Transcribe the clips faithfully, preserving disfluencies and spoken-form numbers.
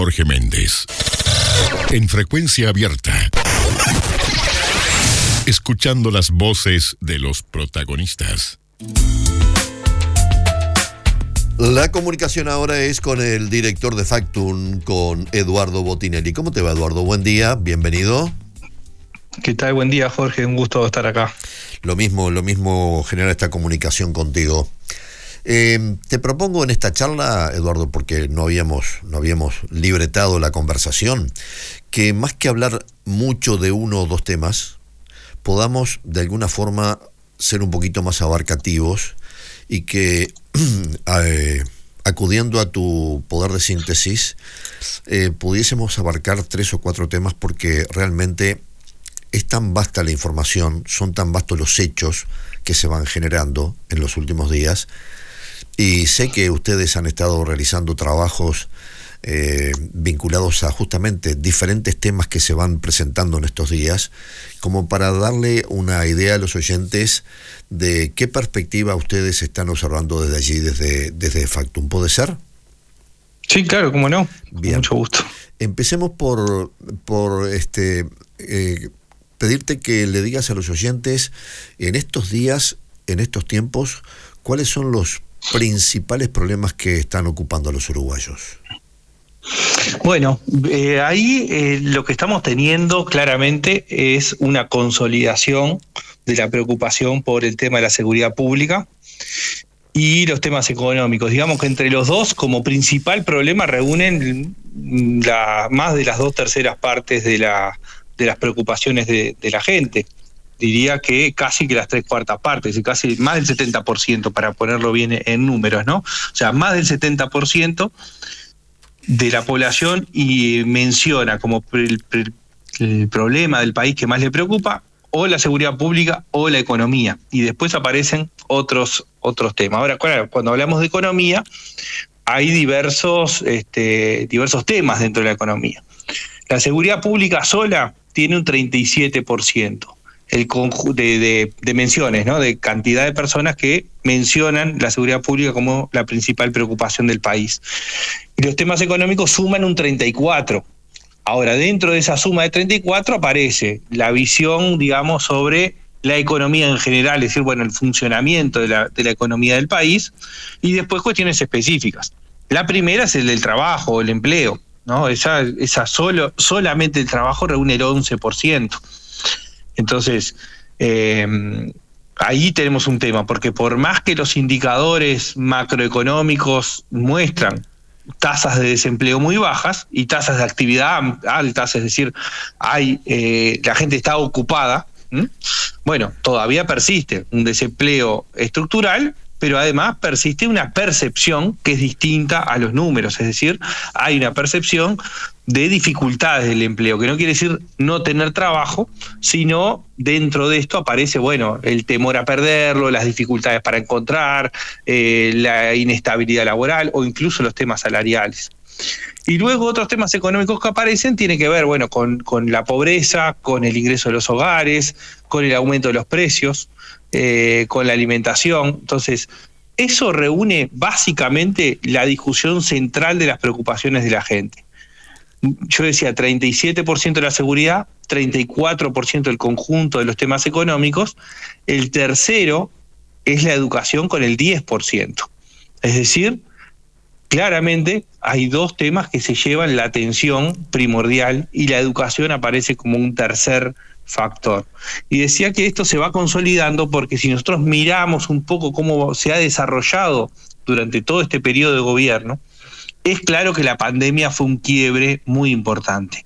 Jorge Méndez. En frecuencia abierta. Escuchando las voces de los protagonistas. La comunicación ahora es con el director de Factum, con Eduardo Botinelli. ¿Cómo te va, Eduardo? Buen día, bienvenido. ¿Qué tal? Buen día, Jorge. Un gusto estar acá. Lo mismo, lo mismo genera esta comunicación contigo. Eh, te propongo en esta charla, Eduardo, porque no habíamos, no habíamos libretado la conversación, que más que hablar mucho de uno o dos temas, podamos de alguna forma ser un poquito más abarcativos y que eh, acudiendo a tu poder de síntesis eh, pudiésemos abarcar tres o cuatro temas, porque realmente es tan vasta la información, son tan vastos los hechos que se van generando en los últimos días. Y sé que ustedes han estado realizando trabajos eh, vinculados a justamente diferentes temas que se van presentando en estos días, como para darle una idea a los oyentes de qué perspectiva ustedes están observando desde allí, desde, desde Factum. ¿Puede ser? Sí, claro, cómo no. Bien. Con mucho gusto. Empecemos por, por este, eh, pedirte que le digas a los oyentes, en estos días, en estos tiempos, cuáles son los principales problemas que están ocupando a los uruguayos. Bueno, eh, ahí eh, lo que estamos teniendo claramente es una consolidación de la preocupación por el tema de la seguridad pública y los temas económicos. Digamos que entre los dos, como principal problema, reúnen la, más de las dos terceras partes de, la, de las preocupaciones de, de la gente. Diría que casi que las tres cuartas partes, y casi más del setenta por ciento, para ponerlo bien en números, ¿no? O sea, más del setenta por ciento de la población y menciona como el, el, el problema del país que más le preocupa o la seguridad pública o la economía. Y después aparecen otros, otros temas. Ahora, claro, cuando hablamos de economía, hay diversos, este, diversos temas dentro de la economía. La seguridad pública sola tiene un treinta y siete por ciento. El conju- de, de, de menciones, ¿no? De cantidad de personas que mencionan la seguridad pública como la principal preocupación del país. Y los temas económicos suman un treinta y cuatro. Ahora, dentro de esa suma de treinta y cuatro aparece la visión, digamos, sobre la economía en general, es decir, bueno, el funcionamiento de la, de la economía del país, y después cuestiones específicas. La primera es el del trabajo, el empleo, ¿no? Esa, esa solo, solamente el trabajo reúne el once por ciento. Entonces, eh, ahí tenemos un tema, porque por más que los indicadores macroeconómicos muestran tasas de desempleo muy bajas y tasas de actividad altas, es decir, hay eh, la gente está ocupada, ¿m? Bueno, todavía persiste un desempleo estructural, pero además persiste una percepción que es distinta a los números, es decir, hay una percepción de dificultades del empleo, que no quiere decir no tener trabajo, sino dentro de esto aparece, bueno, el temor a perderlo, las dificultades para encontrar, eh, la inestabilidad laboral o incluso los temas salariales. Y luego otros temas económicos que aparecen tienen que ver, bueno, con, con la pobreza, con el ingreso de los hogares, con el aumento de los precios, eh, con la alimentación. Entonces, eso reúne básicamente la discusión central de las preocupaciones de la gente. Yo decía treinta y siete por ciento de la seguridad, treinta y cuatro por ciento del conjunto de los temas económicos. El tercero es la educación con el diez por ciento. Es decir, claramente hay dos temas que se llevan la atención primordial y la educación aparece como un tercer factor. Y decía que esto se va consolidando porque si nosotros miramos un poco cómo se ha desarrollado durante todo este periodo de gobierno, es claro que la pandemia fue un quiebre muy importante,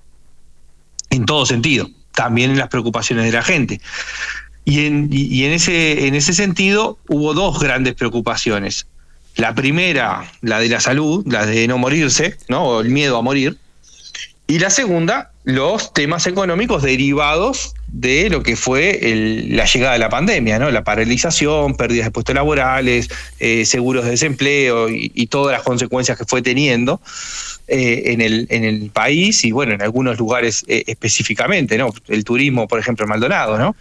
en todo sentido, también en las preocupaciones de la gente. Y en, y en, ese, en ese sentido hubo dos grandes preocupaciones. La primera, la de la salud, la de no morirse, ¿no? O el miedo a morir. Y la segunda, los temas económicos derivados de lo que fue el, la llegada de la pandemia, ¿no? La paralización, pérdidas de puestos laborales, eh, seguros de desempleo y, y todas las consecuencias que fue teniendo eh, en, el, en el país y, bueno, en algunos lugares eh, específicamente, ¿no? El turismo, por ejemplo, en Maldonado, ¿no?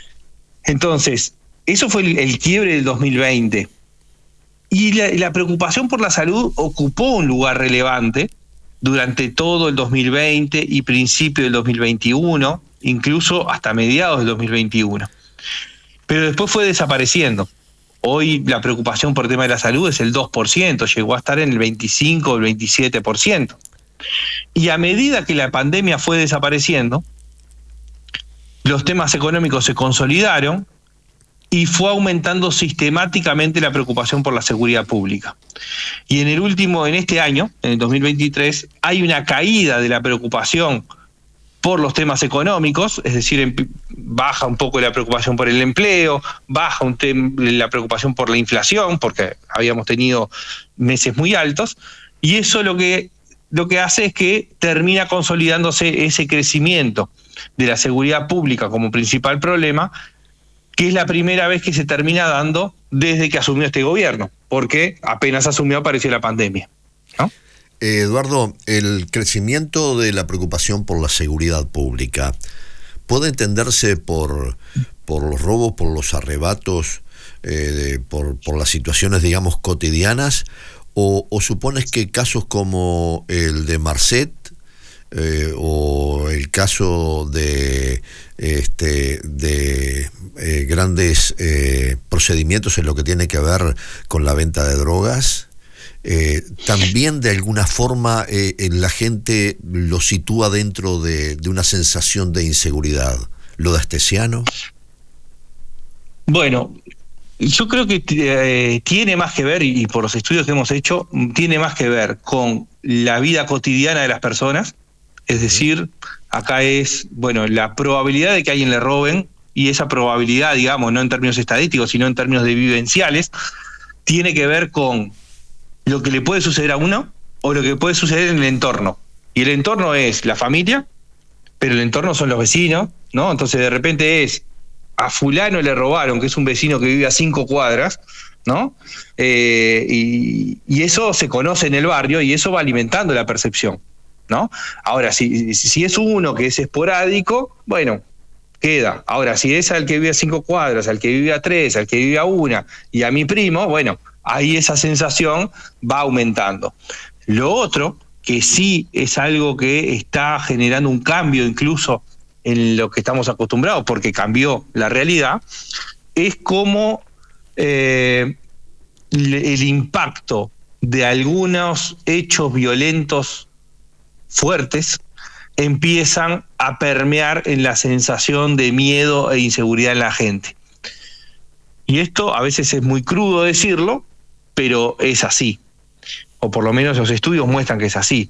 Entonces, eso fue el, el quiebre del dos mil veinte. Y la, la preocupación por la salud ocupó un lugar relevante durante todo el dos mil veinte y principio del dos mil veintiuno, incluso hasta mediados del dos mil veintiuno. Pero después fue desapareciendo. Hoy la preocupación por el tema de la salud es el dos por ciento, llegó a estar en el veinticinco o el veintisiete por ciento. Y a medida que la pandemia fue desapareciendo, los temas económicos se consolidaron y fue aumentando sistemáticamente la preocupación por la seguridad pública. Y en el último, en este año, en el dos mil veintitrés, hay una caída de la preocupación por los temas económicos, es decir, baja un poco la preocupación por el empleo, baja un la preocupación por la inflación, porque habíamos tenido meses muy altos, y eso lo que, lo que hace es que termina consolidándose ese crecimiento de la seguridad pública como principal problema, que es la primera vez que se termina dando desde que asumió este gobierno, porque apenas asumió apareció la pandemia, ¿no? Eh, Eduardo, el crecimiento de la preocupación por la seguridad pública puede entenderse por, por los robos, por los arrebatos, eh, de, por, por las situaciones, digamos, cotidianas, o, o supones que casos como el de Marcet eh, o el caso de, este, de eh, grandes eh, procedimientos en lo que tiene que ver con la venta de drogas, Eh, también de alguna forma eh, la gente lo sitúa dentro de, de una sensación de inseguridad? ¿Lo de Astesiano? Bueno, yo creo que eh, tiene más que ver, y, y por los estudios que hemos hecho, tiene más que ver con la vida cotidiana de las personas. Es decir, acá es, bueno, la probabilidad de que a alguien le roben, y esa probabilidad, digamos, no en términos estadísticos, sino en términos de vivenciales, tiene que ver con lo que le puede suceder a uno o lo que puede suceder en el entorno. Y el entorno es la familia, pero el entorno son los vecinos, ¿no? Entonces de repente es, a fulano le robaron, que es un vecino que vive a cinco cuadras, ¿no? Eh, y, y eso se conoce en el barrio y eso va alimentando la percepción, ¿no? Ahora, si, si es uno que es esporádico, bueno, queda. Ahora, si es al que vive a cinco cuadras, al que vive a tres, al que vive a una, y a mi primo, bueno, ahí esa sensación va aumentando. Lo otro, que sí es algo que está generando un cambio incluso en lo que estamos acostumbrados, porque cambió la realidad, es cómo eh, el impacto de algunos hechos violentos fuertes empiezan a permear en la sensación de miedo e inseguridad en la gente. Y esto a veces es muy crudo decirlo, pero es así, o por lo menos los estudios muestran que es así.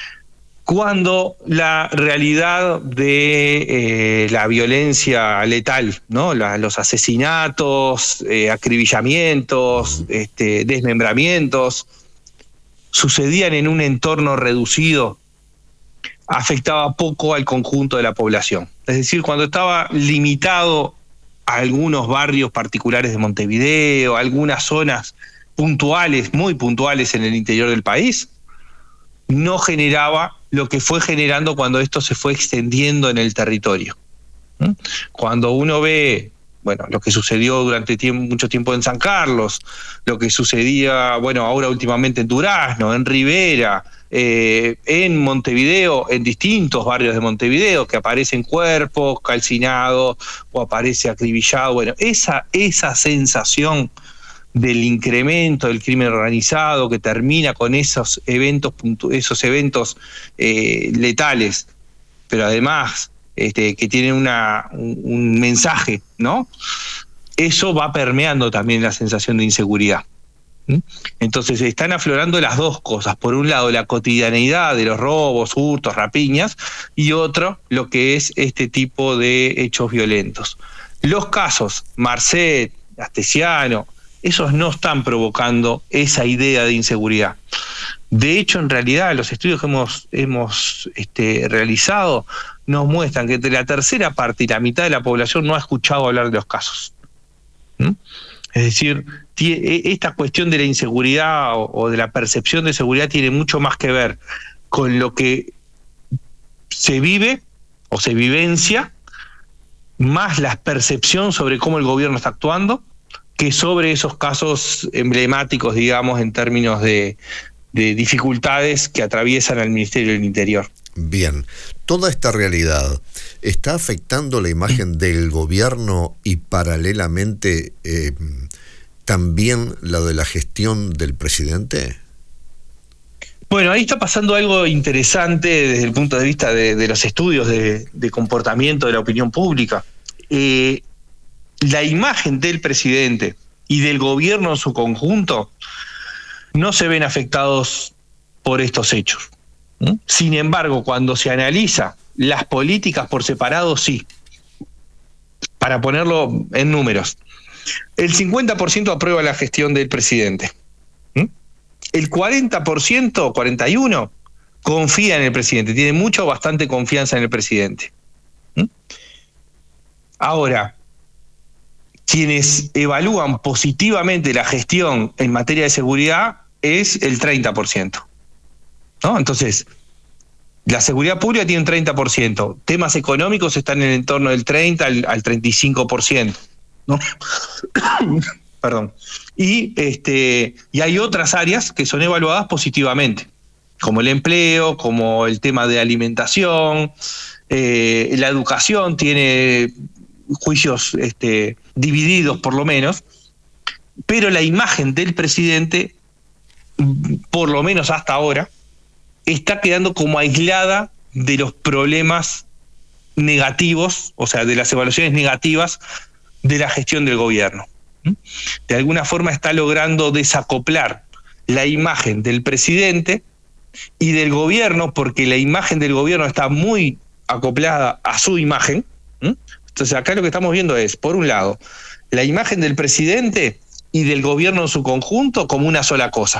Cuando la realidad de eh, la violencia letal, ¿no? La, los asesinatos, eh, acribillamientos, este, desmembramientos, sucedían en un entorno reducido, afectaba poco al conjunto de la población. Es decir, cuando estaba limitado a algunos barrios particulares de Montevideo, algunas zonas puntuales, muy puntuales en el interior del país, no generaba lo que fue generando cuando esto se fue extendiendo en el territorio. ¿Mm? Cuando uno ve, bueno, lo que sucedió durante tiempo, mucho tiempo en San Carlos, lo que sucedía, bueno, ahora últimamente en Durazno, en Rivera, eh, en Montevideo, en distintos barrios de Montevideo, que aparecen cuerpos calcinados o aparece acribillado, bueno, esa, esa sensación del incremento del crimen organizado que termina con esos eventos, esos eventos eh, letales, pero además este, que tienen una, un, un mensaje, ¿no? Eso va permeando también la sensación de inseguridad. ¿Mm? Entonces están aflorando las dos cosas. Por un lado, la cotidianeidad de los robos, hurtos, rapiñas, y otro, lo que es este tipo de hechos violentos. Los casos, Marcet, Astesiano, esos no están provocando esa idea de inseguridad. De hecho, en realidad, los estudios que hemos, hemos este, realizado nos muestran que entre la tercera parte y la mitad de la población no ha escuchado hablar de los casos. ¿Mm? Es decir, esta cuestión de la inseguridad o, o de la percepción de seguridad tiene mucho más que ver con lo que se vive o se vivencia, más la percepción sobre cómo el gobierno está actuando, que sobre esos casos emblemáticos, digamos, en términos de, de dificultades que atraviesan al Ministerio del Interior. Bien, toda esta realidad está afectando la imagen del gobierno y paralelamente eh, también la de la gestión del presidente. Bueno, ahí está pasando algo interesante desde el punto de vista de, de los estudios de, de comportamiento de la opinión pública. Eh, la imagen del presidente y del gobierno en su conjunto no se ven afectados por estos hechos. ¿Mm? Sin embargo, cuando se analiza las políticas por separado, sí. Para ponerlo en números, el cincuenta por ciento aprueba la gestión del presidente. ¿Mm? El cuarenta por ciento, cuarenta y uno por ciento, confía en el presidente, tiene mucha o bastante confianza en el presidente. ¿Mm? Ahora, quienes evalúan positivamente la gestión en materia de seguridad es el treinta por ciento. ¿No? Entonces, la seguridad pública tiene un treinta por ciento, temas económicos están en el entorno del treinta al, al treinta y cinco por ciento, ¿no? Perdón. Y, este, y hay otras áreas que son evaluadas positivamente, como el empleo, como el tema de alimentación, eh, la educación tiene juicios este, divididos por lo menos, pero la imagen del presidente, por lo menos hasta ahora, está quedando como aislada de los problemas negativos, o sea, de las evaluaciones negativas de la gestión del gobierno. De alguna forma está logrando desacoplar la imagen del presidente y del gobierno, porque la imagen del gobierno está muy acoplada a su imagen. Entonces acá lo que estamos viendo es, por un lado, la imagen del presidente y del gobierno en su conjunto como una sola cosa,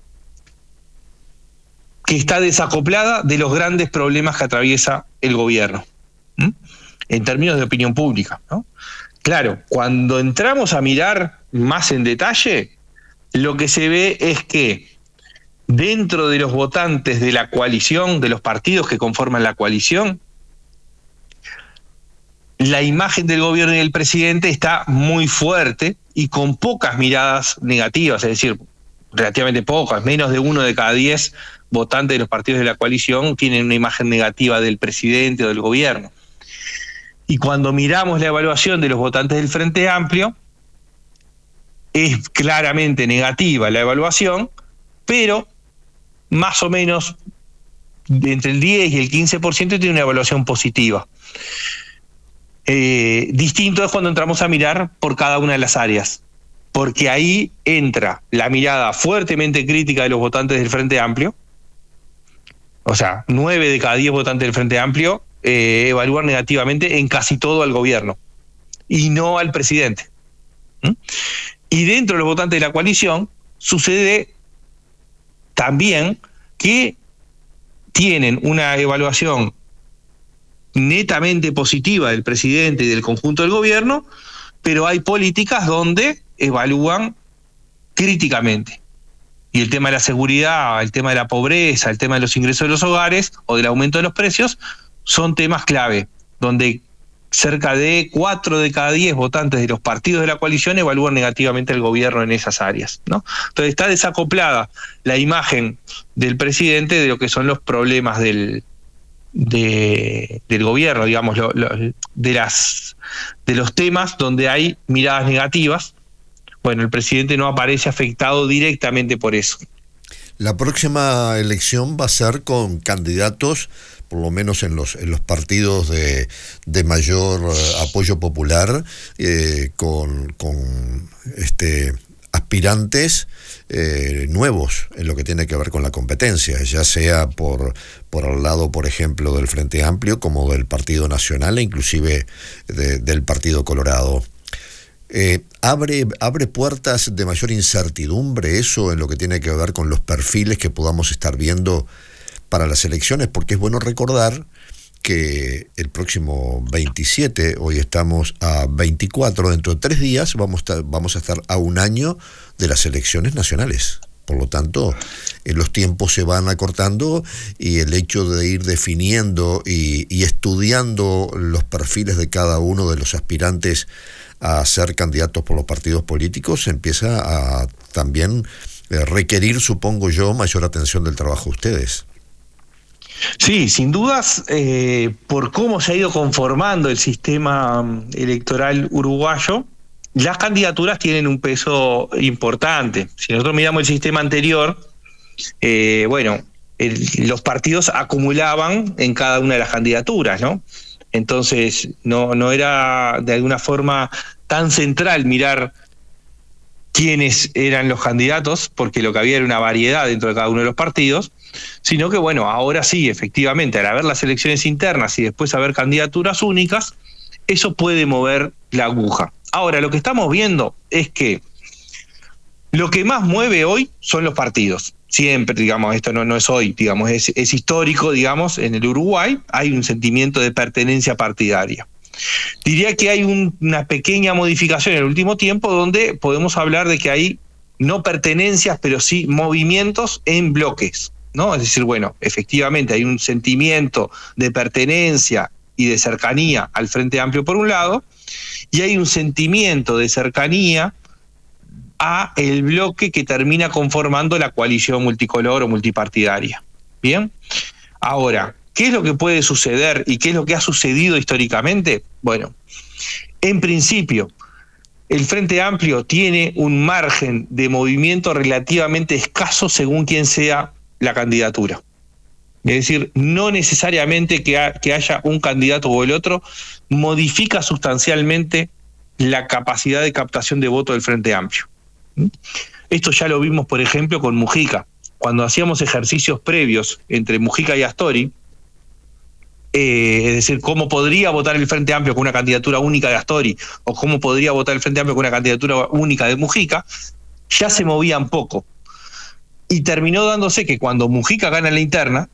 que está desacoplada de los grandes problemas que atraviesa el gobierno, ¿m? En términos de opinión pública, ¿no? Claro, cuando entramos a mirar más en detalle, lo que se ve es que dentro de los votantes de la coalición, de los partidos que conforman la coalición, la imagen del gobierno y del presidente está muy fuerte y con pocas miradas negativas, es decir, relativamente pocas, menos de uno de cada diez votantes de los partidos de la coalición tienen una imagen negativa del presidente o del gobierno. Y cuando miramos la evaluación de los votantes del Frente Amplio, es claramente negativa la evaluación, pero más o menos entre el diez y el quince por ciento tiene una evaluación positiva. Eh, distinto es cuando entramos a mirar por cada una de las áreas, porque ahí entra la mirada fuertemente crítica de los votantes del Frente Amplio. O sea, nueve de cada diez votantes del Frente Amplio eh, evalúan negativamente en casi todo al gobierno y no al presidente. ¿Mm? Y dentro de los votantes de la coalición sucede también que tienen una evaluación netamente positiva del presidente y del conjunto del gobierno, pero hay políticas donde evalúan críticamente. Y el tema de la seguridad, el tema de la pobreza, el tema de los ingresos de los hogares o del aumento de los precios son temas clave, donde cerca de cuatro de cada diez votantes de los partidos de la coalición evalúan negativamente al gobierno en esas áreas, ¿no? Entonces está desacoplada la imagen del presidente de lo que son los problemas del, de, del gobierno, digamos, lo, lo, de, las, de los temas donde hay miradas negativas. Bueno, el presidente no aparece afectado directamente por eso. La próxima elección va a ser con candidatos, por lo menos en los en los partidos de, de mayor uh, apoyo popular, eh, con, con este aspirantes eh, nuevos en lo que tiene que ver con la competencia, ya sea por, por el lado, por ejemplo, del Frente Amplio, como del Partido Nacional e inclusive de, del Partido Colorado. Eh, abre, abre puertas de mayor incertidumbre eso en lo que tiene que ver con los perfiles que podamos estar viendo para las elecciones, porque es bueno recordar que el próximo veintisiete, hoy estamos a veinticuatro, dentro de tres días vamos a estar, vamos a estar a un año de las elecciones nacionales. Por lo tanto, eh, los tiempos se van acortando y el hecho de ir definiendo y, y estudiando los perfiles de cada uno de los aspirantes a ser candidatos por los partidos políticos empieza a también eh, requerir, supongo yo, mayor atención del trabajo de ustedes. Sí, sin dudas, eh, por cómo se ha ido conformando el sistema electoral uruguayo, las candidaturas tienen un peso importante. Si nosotros miramos el sistema anterior, eh, bueno, el, los partidos acumulaban en cada una de las candidaturas, ¿no? Entonces, no, no era de alguna forma tan central mirar quiénes eran los candidatos, porque lo que había era una variedad dentro de cada uno de los partidos, sino que, bueno, ahora sí, efectivamente, al haber las elecciones internas y después haber candidaturas únicas, eso puede mover la aguja. Ahora, lo que estamos viendo es que lo que más mueve hoy son los partidos. Siempre, digamos, esto no, no es hoy, digamos, es, es histórico, digamos, en el Uruguay hay un sentimiento de pertenencia partidaria. Diría que hay un, una pequeña modificación en el último tiempo donde podemos hablar de que hay no pertenencias, pero sí movimientos en bloques, ¿no? Es decir, bueno, efectivamente hay un sentimiento de pertenencia y de cercanía al Frente Amplio por un lado, y hay un sentimiento de cercanía a el bloque que termina conformando la coalición multicolor o multipartidaria. ¿Bien? Ahora, ¿qué es lo que puede suceder y qué es lo que ha sucedido históricamente? Bueno, en principio, el Frente Amplio tiene un margen de movimiento relativamente escaso según quién sea la candidatura. Es decir, no necesariamente que, ha, que haya un candidato o el otro modifica sustancialmente la capacidad de captación de voto del Frente Amplio. Esto ya lo vimos, por ejemplo, con Mujica. Cuando hacíamos ejercicios previos entre Mujica y Astori, eh, es decir, cómo podría votar el Frente Amplio con una candidatura única de Astori o cómo podría votar el Frente Amplio con una candidatura única de Mujica, ya se movían poco. Y terminó dándose que cuando Mujica gana la interna,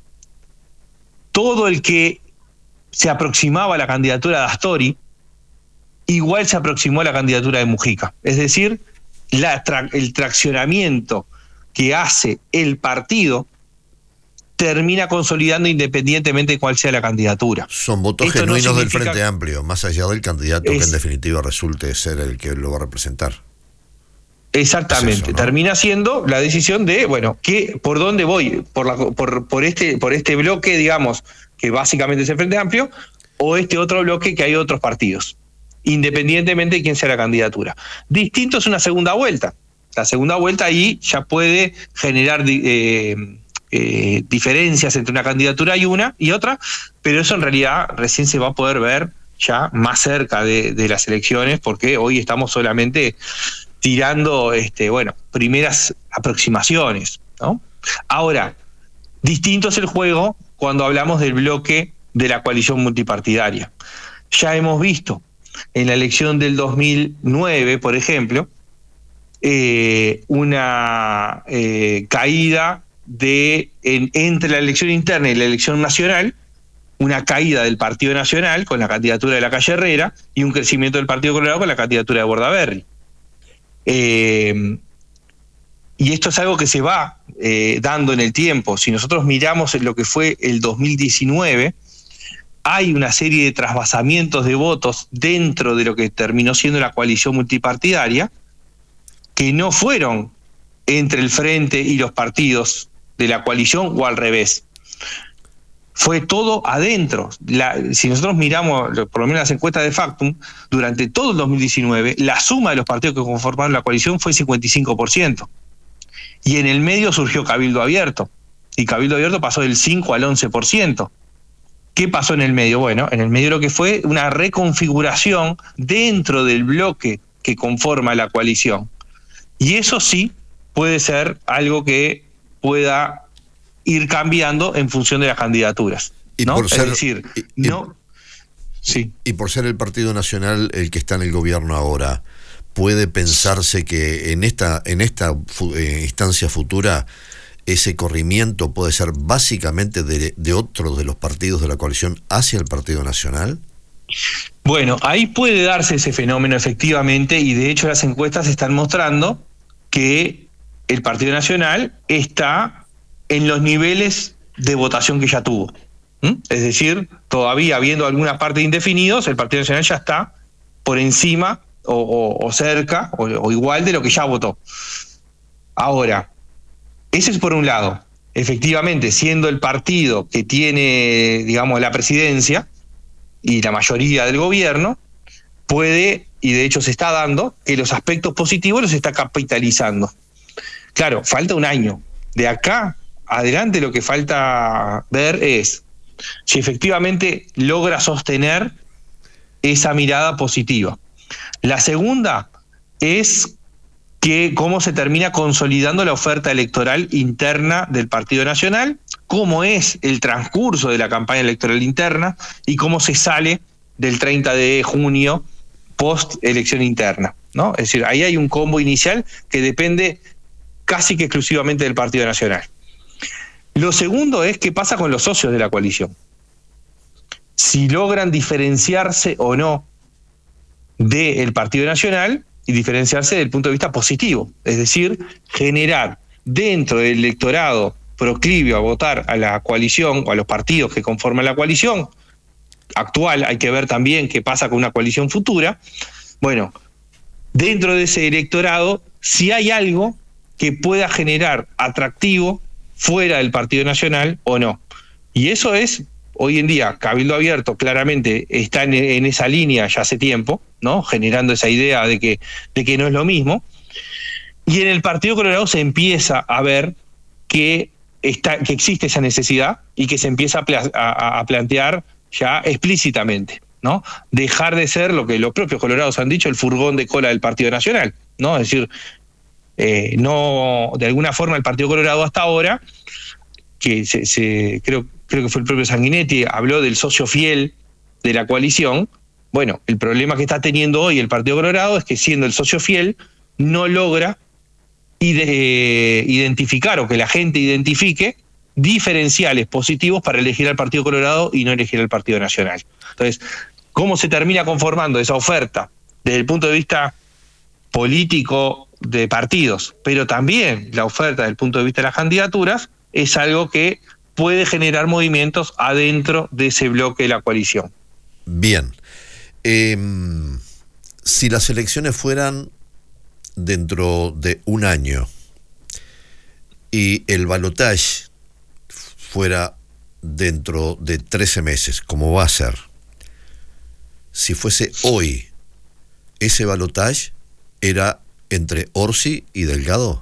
todo el que se aproximaba a la candidatura de Astori, igual se aproximó a la candidatura de Mujica. Es decir, la tra- el traccionamiento que hace el partido termina consolidando independientemente de cuál sea la candidatura. Son votos Esto genuinos no del Frente Amplio, más allá del candidato es, que en definitiva resulte ser el que lo va a representar. Exactamente, es eso, ¿no? Termina siendo la decisión de, bueno, ¿qué, por dónde voy? Por, la, por, por, este, por este bloque, digamos, que básicamente es el Frente Amplio, o este otro bloque que hay otros partidos, independientemente de quién sea la candidatura. Distinto es una segunda vuelta. La segunda vuelta ahí ya puede generar eh, eh, diferencias entre una candidatura y una y otra, pero eso en realidad recién se va a poder ver ya más cerca de, de las elecciones, porque hoy estamos solamente tirando, este, bueno, primeras aproximaciones, ¿no? Ahora, distinto es el juego cuando hablamos del bloque de la coalición multipartidaria. Ya hemos visto en la elección del dos mil nueve, por ejemplo, eh, una eh, caída de en, entre la elección interna y la elección nacional, una caída del Partido Nacional con la candidatura de Lacalle Herrera y un crecimiento del Partido Colorado con la candidatura de Bordaberry. Eh, y esto es algo que se va eh, dando en el tiempo. Si nosotros miramos lo que fue el dos mil diecinueve, hay una serie de trasvasamientos de votos dentro de lo que terminó siendo la coalición multipartidaria, que no fueron entre el Frente y los partidos de la coalición o al revés. Fue todo adentro. La, si nosotros miramos, por lo menos las encuestas de Factum, durante todo el dos mil diecinueve, la suma de los partidos que conformaron la coalición fue cincuenta y cinco por ciento. Y en el medio surgió Cabildo Abierto. Y Cabildo Abierto pasó del cinco al once por ciento. ¿Qué pasó en el medio? Bueno, en el medio lo que fue una reconfiguración dentro del bloque que conforma la coalición. Y eso sí puede ser algo que pueda ir cambiando en función de las candidaturas, y ¿no? por ser, es decir, y, no... Sí. Y por ser el Partido Nacional el que está en el gobierno ahora, ¿puede pensarse que en esta, en esta eh, instancia futura ese corrimiento puede ser básicamente de, de otros de los partidos de la coalición hacia el Partido Nacional? Bueno, ahí puede darse ese fenómeno efectivamente, y de hecho las encuestas están mostrando que el Partido Nacional está en los niveles de votación que ya tuvo. ¿Mm? Es decir, todavía habiendo alguna parte de indefinidos, el Partido Nacional ya está por encima o, o, o cerca o, o igual de lo que ya votó. Ahora, ese es por un lado. Efectivamente, siendo el partido que tiene, digamos, la presidencia y la mayoría del gobierno, puede, y de hecho se está dando, que los aspectos positivos los está capitalizando. Claro, falta un año. De acá adelante lo que falta ver es si efectivamente logra sostener esa mirada positiva. La segunda es que cómo se termina consolidando la oferta electoral interna del Partido Nacional, cómo es el transcurso de la campaña electoral interna y cómo se sale del treinta de junio post elección interna, ¿no? Es decir, ahí hay un combo inicial que depende casi que exclusivamente del Partido Nacional. Lo segundo es qué pasa con los socios de la coalición. Si logran diferenciarse o no del Partido Nacional y diferenciarse desde el punto de vista positivo, es decir, generar dentro del electorado proclive a votar a la coalición o a los partidos que conforman la coalición actual, hay que ver también qué pasa con una coalición futura. Bueno, dentro de ese electorado, si hay algo que pueda generar atractivo fuera del Partido Nacional o no. Y eso es, hoy en día, Cabildo Abierto claramente está en, en esa línea ya hace tiempo, ¿no? Generando esa idea de que, de que no es lo mismo. Y en el Partido Colorado se empieza a ver que, está, que existe esa necesidad y que se empieza a, a, a plantear ya explícitamente, ¿no? Dejar de ser lo que los propios colorados han dicho, el furgón de cola del Partido Nacional, ¿no? Es decir, eh, no, de alguna forma el Partido Colorado hasta ahora, que se, se creo, creo que fue el propio Sanguinetti, habló del socio fiel de la coalición. Bueno, el problema que está teniendo hoy el Partido Colorado es que siendo el socio fiel no logra ide- identificar o que la gente identifique diferenciales positivos para elegir al Partido Colorado y no elegir al Partido Nacional. Entonces, ¿cómo se termina conformando esa oferta desde el punto de vista político de partidos, pero también la oferta desde el punto de vista de las candidaturas? Es algo que puede generar movimientos adentro de ese bloque de la coalición. Bien. Eh, si las elecciones fueran dentro de un año y el balotaje fuera dentro de trece meses, como va a ser, si fuese hoy, ese balotaje era entre Orsi y Delgado.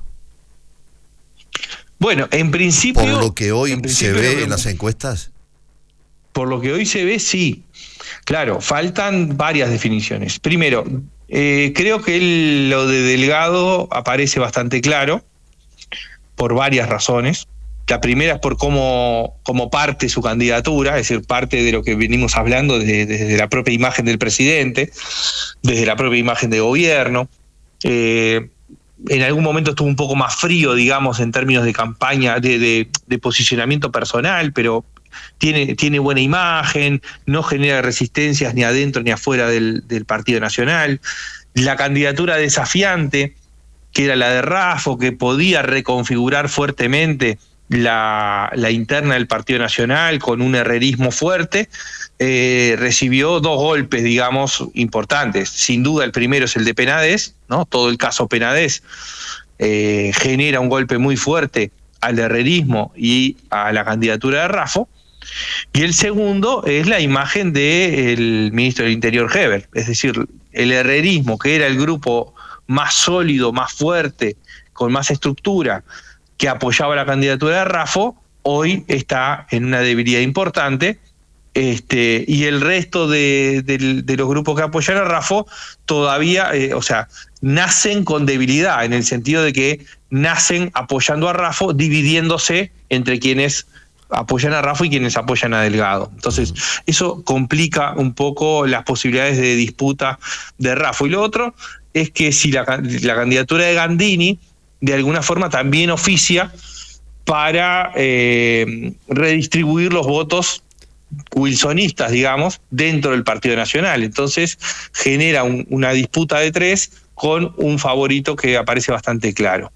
Bueno, en principio... Por lo que hoy se ve lo, en las encuestas. Por lo que hoy se ve, sí. Claro, faltan varias definiciones. Primero, eh, creo que el, lo de Delgado aparece bastante claro, por varias razones. La primera es por cómo, cómo parte su candidatura, es decir, parte de lo que venimos hablando desde, desde la propia imagen del presidente, desde la propia imagen de gobierno. Eh, en algún momento estuvo un poco más frío, digamos, en términos de campaña, de, de, de posicionamiento personal, pero tiene, tiene buena imagen, no genera resistencias ni adentro ni afuera del, del Partido Nacional. La candidatura desafiante, que era la de Raffo, que podía reconfigurar fuertemente la, la interna del Partido Nacional con un herrerismo fuerte, eh, recibió dos golpes, digamos, importantes. Sin duda el primero es el de Penades, ¿no? Todo el caso Penades eh, genera un golpe muy fuerte al herrerismo y a la candidatura de Raffo. Y el segundo es la imagen del ministro del Interior, Heber, es decir, el herrerismo, que era el grupo más sólido, más fuerte, con más estructura, que apoyaba la candidatura de Raffo, hoy está en una debilidad importante, este, y el resto de, de, de los grupos que apoyan a Raffo todavía, eh, o sea, nacen con debilidad, en el sentido de que nacen apoyando a Raffo, dividiéndose entre quienes apoyan a Raffo y quienes apoyan a Delgado. Entonces, eso complica un poco las posibilidades de disputa de Raffo. Y lo otro es que si la, la candidatura de Gandini de alguna forma también oficia para eh, redistribuir los votos wilsonistas, digamos, dentro del Partido Nacional. Entonces genera un, una disputa de tres con un favorito que aparece bastante claro.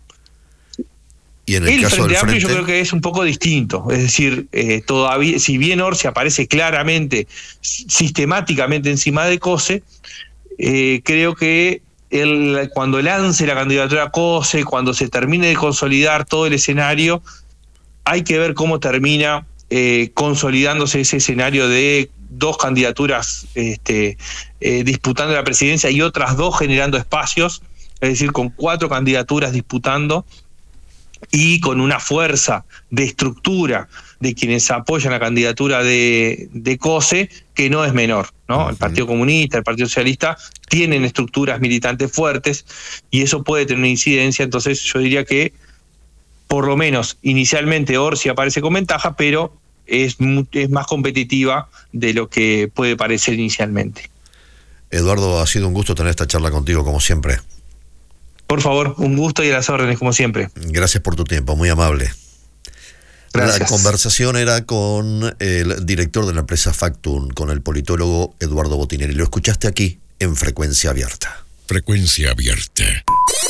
Y en el, el caso Frente del Amplio Frente... yo creo que es un poco distinto, es decir, eh, todavía, si bien Orsi aparece claramente, sistemáticamente encima de Cose, eh, creo que él, cuando lance la candidatura a COSE, cuando se termine de consolidar todo el escenario, hay que ver cómo termina eh, consolidándose ese escenario de dos candidaturas este, eh, disputando la presidencia y otras dos generando espacios, es decir, con cuatro candidaturas disputando y con una fuerza de estructura de quienes apoyan la candidatura de, de COSE que no es menor, ¿no? Uh-huh. El Partido Comunista, el Partido Socialista tienen estructuras militantes fuertes y eso puede tener una incidencia. Entonces yo diría que por lo menos inicialmente Orsi aparece con ventaja, pero es, es más competitiva de lo que puede parecer inicialmente. Eduardo, ha sido un gusto tener esta charla contigo, como siempre. Por favor, un gusto y a las órdenes, como siempre. Gracias por tu tiempo, muy amable. Gracias. La conversación era con el director de la empresa Factum, con el politólogo Eduardo Botinelli. Lo escuchaste aquí en Frecuencia Abierta. Frecuencia Abierta.